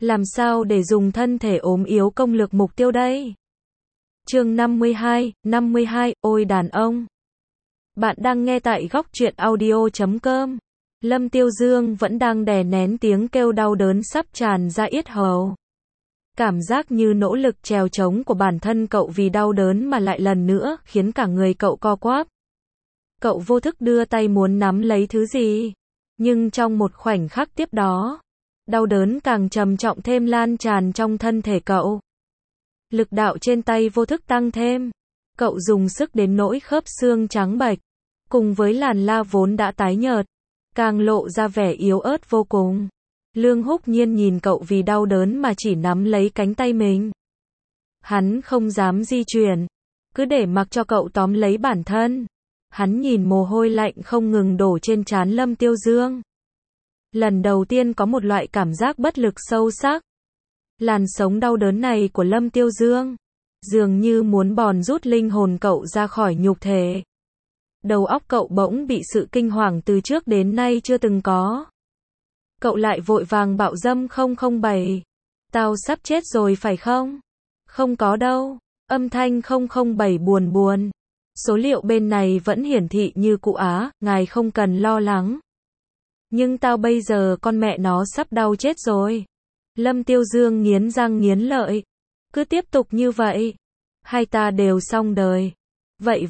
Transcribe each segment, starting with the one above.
Làm sao để dùng thân thể ốm yếu công lược mục tiêu đây? Chương 52, ôi đàn ông. Bạn đang nghe tại góc truyện audio.com. Lâm Tiêu Dương vẫn đang đè nén tiếng kêu đau đớn sắp tràn ra yết hầu. Cảm giác như nỗ lực trèo trống của bản thân cậu vì đau đớn mà lại lần nữa khiến cả người cậu co quắp. Cậu vô thức đưa tay muốn nắm lấy thứ gì, nhưng trong một khoảnh khắc tiếp đó, đau đớn càng trầm trọng thêm lan tràn trong thân thể cậu. Lực đạo trên tay vô thức tăng thêm, cậu dùng sức đến nỗi khớp xương trắng bệch, cùng với làn da vốn đã tái nhợt, càng lộ ra vẻ yếu ớt vô cùng. Lương Húc Nhiên nhìn cậu vì đau đớn mà chỉ nắm lấy cánh tay mình. Hắn không dám di chuyển, cứ để mặc cho cậu tóm lấy bản thân. Hắn nhìn mồ hôi lạnh không ngừng đổ trên trán Lâm Tiêu Dương. Lần đầu tiên có một loại cảm giác bất lực sâu sắc. Làn sống đau đớn này của Lâm Tiêu Dương, dường như muốn bòn rút linh hồn cậu ra khỏi nhục thể. Đầu óc cậu bỗng bị sự kinh hoàng từ trước đến nay chưa từng có. Cậu lại vội vàng bạo dâm 007. Tao sắp chết rồi phải không? Không có đâu. Âm thanh 007 buồn buồn. Số liệu bên này vẫn hiển thị như cũ á, ngài không cần lo lắng. Nhưng tao bây giờ con mẹ nó sắp đau chết rồi. Lâm Tiêu Dương nghiến răng nghiến lợi. Cứ tiếp tục như vậy, hai ta đều xong đời. Vậy.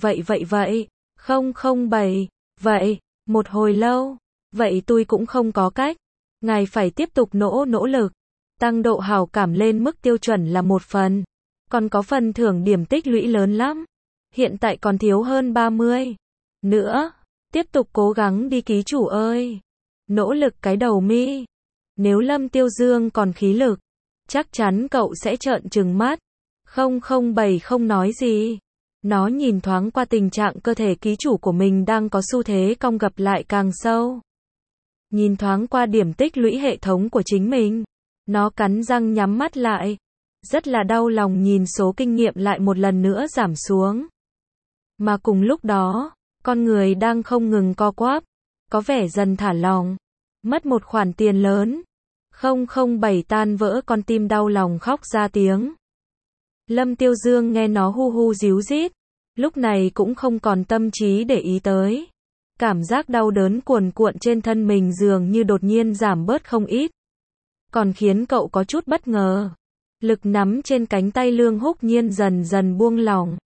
007. Vậy, một hồi lâu. Vậy tôi cũng không có cách. Ngài phải tiếp tục nỗ lực. Tăng độ hảo cảm lên mức tiêu chuẩn là 1 phần. Còn có phần thưởng điểm tích lũy lớn lắm. Hiện tại còn thiếu hơn 30. Nữa. Tiếp tục cố gắng đi ký chủ ơi. Nỗ lực cái đầu mi. Nếu Lâm Tiêu Dương còn khí lực, chắc chắn cậu sẽ trợn trừng mắt. 007 không nói gì. Nó nhìn thoáng qua tình trạng cơ thể ký chủ của mình đang có xu thế cong gập lại càng sâu. Nhìn thoáng qua điểm tích lũy hệ thống của chính mình. Nó cắn răng nhắm mắt lại. Rất là đau lòng nhìn số kinh nghiệm lại một lần nữa giảm xuống. Mà cùng lúc đó, con người đang không ngừng co quắp, có vẻ dần thả lỏng. Mất một khoản tiền lớn. 007 tan vỡ con tim đau lòng khóc ra tiếng. Lâm Tiêu Dương nghe nó hu hu díu dít, lúc này cũng không còn tâm trí để ý tới. Cảm giác đau đớn cuồn cuộn trên thân mình dường như đột nhiên giảm bớt không ít. Còn khiến cậu có chút bất ngờ. Lực nắm trên cánh tay Lương Húc Nhiên dần dần buông lỏng.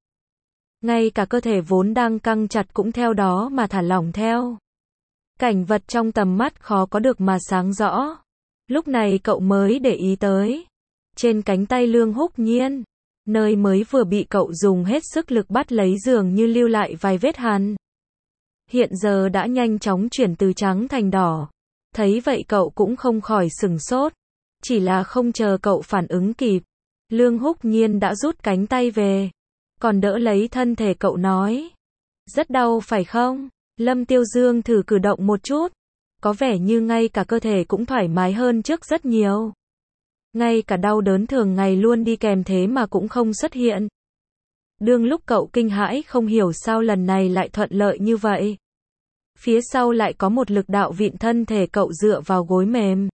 Ngay cả cơ thể vốn đang căng chặt cũng theo đó mà thả lỏng theo. Cảnh vật trong tầm mắt khó có được mà sáng rõ. Lúc này cậu mới để ý tới. Trên cánh tay Lương Húc Nhiên, nơi mới vừa bị cậu dùng hết sức lực bắt lấy dường như lưu lại vài vết hằn. Hiện giờ đã nhanh chóng chuyển từ trắng thành đỏ. Thấy vậy cậu cũng không khỏi sửng sốt. Chỉ là không chờ cậu phản ứng kịp, Lương Húc Nhiên đã rút cánh tay về. Còn đỡ lấy thân thể cậu nói. Rất đau phải không? Lâm Tiêu Dương thử cử động một chút. Có vẻ như ngay cả cơ thể cũng thoải mái hơn trước rất nhiều. Ngay cả đau đớn thường ngày luôn đi kèm thế mà cũng không xuất hiện. Đương lúc cậu kinh hãi không hiểu sao lần này lại thuận lợi như vậy. Phía sau lại có một lực đạo vịn thân thể cậu dựa vào gối mềm.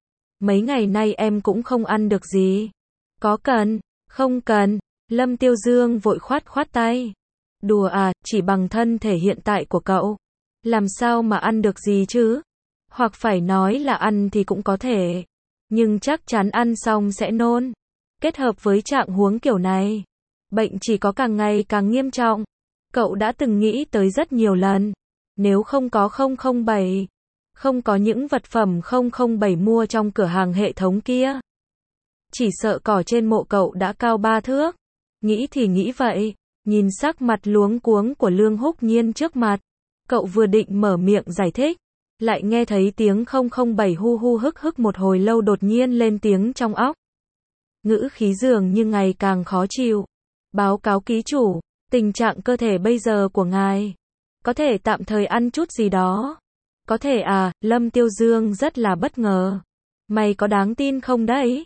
Mấy ngày nay em cũng không ăn được gì. Có cần? Không cần. Lâm Tiêu Dương vội khoát tay. Đùa à, chỉ bằng thân thể hiện tại của cậu. Làm sao mà ăn được gì chứ? Hoặc phải nói là ăn thì cũng có thể. Nhưng chắc chắn ăn xong sẽ nôn. Kết hợp với trạng huống kiểu này, bệnh chỉ có càng ngày càng nghiêm trọng. Cậu đã từng nghĩ tới rất nhiều lần. Nếu không có 007, không có những vật phẩm 007 mua trong cửa hàng hệ thống kia, chỉ sợ cỏ trên mộ cậu đã cao 3 thước. Nghĩ thì nghĩ vậy, nhìn sắc mặt luống cuống của Lương Húc Nhiên trước mặt, cậu vừa định mở miệng giải thích, lại nghe thấy tiếng 007 hu hu hức một hồi lâu đột nhiên lên tiếng trong óc. Ngữ khí dường như ngày càng khó chịu. Báo cáo ký chủ, tình trạng cơ thể bây giờ của ngài, có thể tạm thời ăn chút gì đó. Có thể à? Lâm Tiêu Dương rất là bất ngờ. Mày có đáng tin không đấy?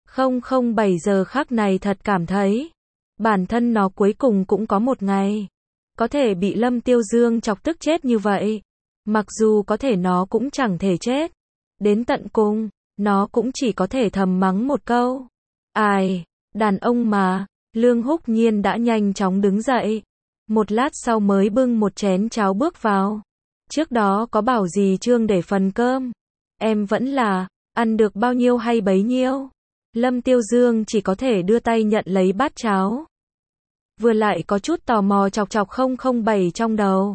007 giờ khắc này thật cảm thấy, bản thân nó cuối cùng cũng có một ngày có thể bị Lâm Tiêu Dương chọc tức chết như vậy. Mặc dù có thể nó cũng chẳng thể chết đến tận cùng, Nó cũng chỉ có thể thầm mắng một câu. Ai, đàn ông mà. Lương Húc Nhiên đã nhanh chóng đứng dậy. Một lát sau mới bưng một chén cháo bước vào. Trước đó có bảo gì Trương để phần cơm. Em vẫn là, ăn được bao nhiêu hay bấy nhiêu. Lâm Tiêu Dương chỉ có thể đưa tay nhận lấy bát cháo. Vừa lại có chút tò mò chọc chọc 007 trong đầu.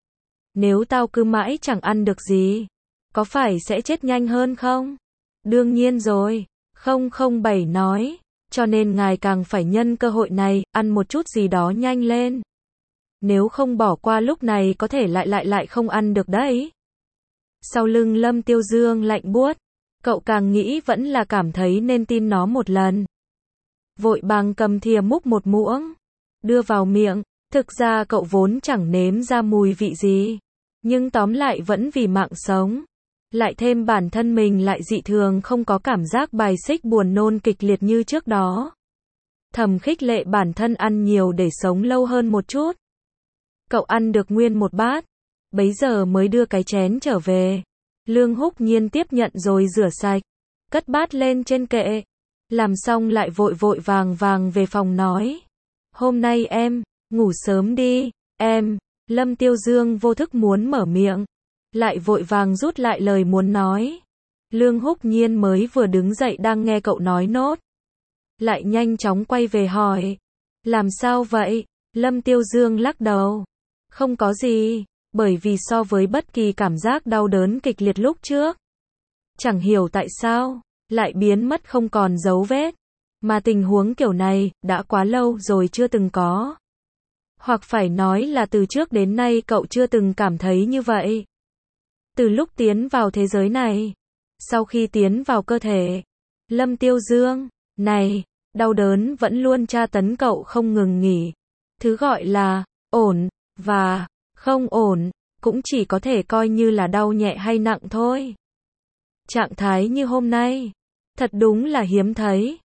Nếu tao cứ mãi chẳng ăn được gì, có phải sẽ chết nhanh hơn không? Đương nhiên rồi, 007 nói, cho nên ngài càng phải nhân cơ hội này, ăn một chút gì đó nhanh lên. Nếu không bỏ qua lúc này có thể lại không ăn được đấy. Sau lưng Lâm Tiêu Dương lạnh buốt, cậu càng nghĩ vẫn là cảm thấy nên tin nó một lần. Vội vàng cầm thìa múc một muỗng, đưa vào miệng, thực ra cậu vốn chẳng nếm ra mùi vị gì, nhưng tóm lại vẫn vì mạng sống. Lại thêm bản thân mình lại dị thường không có cảm giác bài xích buồn nôn kịch liệt như trước đó. Thầm khích lệ bản thân ăn nhiều để sống lâu hơn một chút. Cậu ăn được nguyên một bát, bấy giờ mới đưa cái chén trở về. Lương Húc Nhiên tiếp nhận rồi rửa sạch, cất bát lên trên kệ. Làm xong lại vội vàng về phòng nói. Hôm nay em, ngủ sớm đi, em. Lâm Tiêu Dương vô thức muốn mở miệng, lại vội vàng rút lại lời muốn nói. Lương Húc Nhiên mới vừa đứng dậy đang nghe cậu nói nốt. Lại nhanh chóng quay về hỏi. Làm sao vậy? Lâm Tiêu Dương lắc đầu. Không có gì, bởi vì so với bất kỳ cảm giác đau đớn kịch liệt lúc trước, chẳng hiểu tại sao, lại biến mất không còn dấu vết. Mà tình huống kiểu này, đã quá lâu rồi chưa từng có. Hoặc phải nói là từ trước đến nay cậu chưa từng cảm thấy như vậy. Từ lúc tiến vào thế giới này, sau khi tiến vào cơ thể, Lâm Tiêu Dương, này, đau đớn vẫn luôn tra tấn cậu không ngừng nghỉ. Thứ gọi là, ổn, và, không ổn, cũng chỉ có thể coi như là đau nhẹ hay nặng thôi. Trạng thái như hôm nay, thật đúng là hiếm thấy.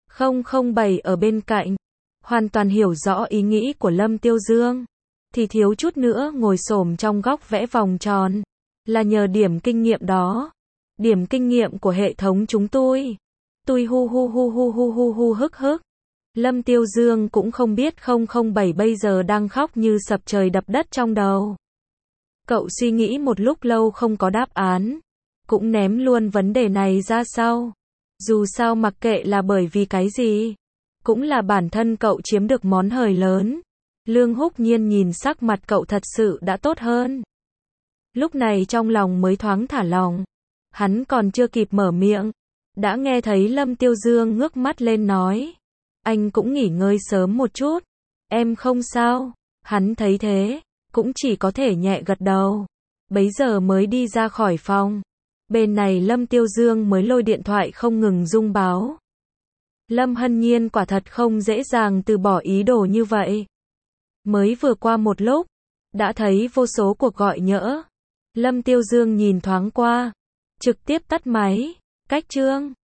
007 ở bên cạnh, hoàn toàn hiểu rõ ý nghĩ của Lâm Tiêu Dương, thì thiếu chút nữa ngồi xổm trong góc vẽ vòng tròn. Là nhờ điểm kinh nghiệm đó. Điểm kinh nghiệm của hệ thống chúng tôi. Tôi hu hức hức. Lâm Tiêu Dương cũng không biết 007 bây giờ đang khóc như sập trời đập đất trong đầu. Cậu suy nghĩ một lúc lâu không có đáp án, cũng ném luôn vấn đề này ra sau. Dù sao mặc kệ là bởi vì cái gì, cũng là bản thân cậu chiếm được món hời lớn. Lương Húc Nhiên nhìn sắc mặt cậu thật sự đã tốt hơn. Lúc này trong lòng mới thoáng thả lỏng. Hắn còn chưa kịp mở miệng, đã nghe thấy Lâm Tiêu Dương ngước mắt lên nói. Anh cũng nghỉ ngơi sớm một chút. Em không sao. Hắn thấy thế, cũng chỉ có thể nhẹ gật đầu. Bấy giờ mới đi ra khỏi phòng. Bên này Lâm Tiêu Dương mới lôi điện thoại không ngừng rung báo. Lâm Hân Nhiên quả thật không dễ dàng từ bỏ ý đồ như vậy. Mới vừa qua một lúc, đã thấy vô số cuộc gọi nhỡ. Lâm Tiêu Dương nhìn thoáng qua, trực tiếp tắt máy. Cách Trương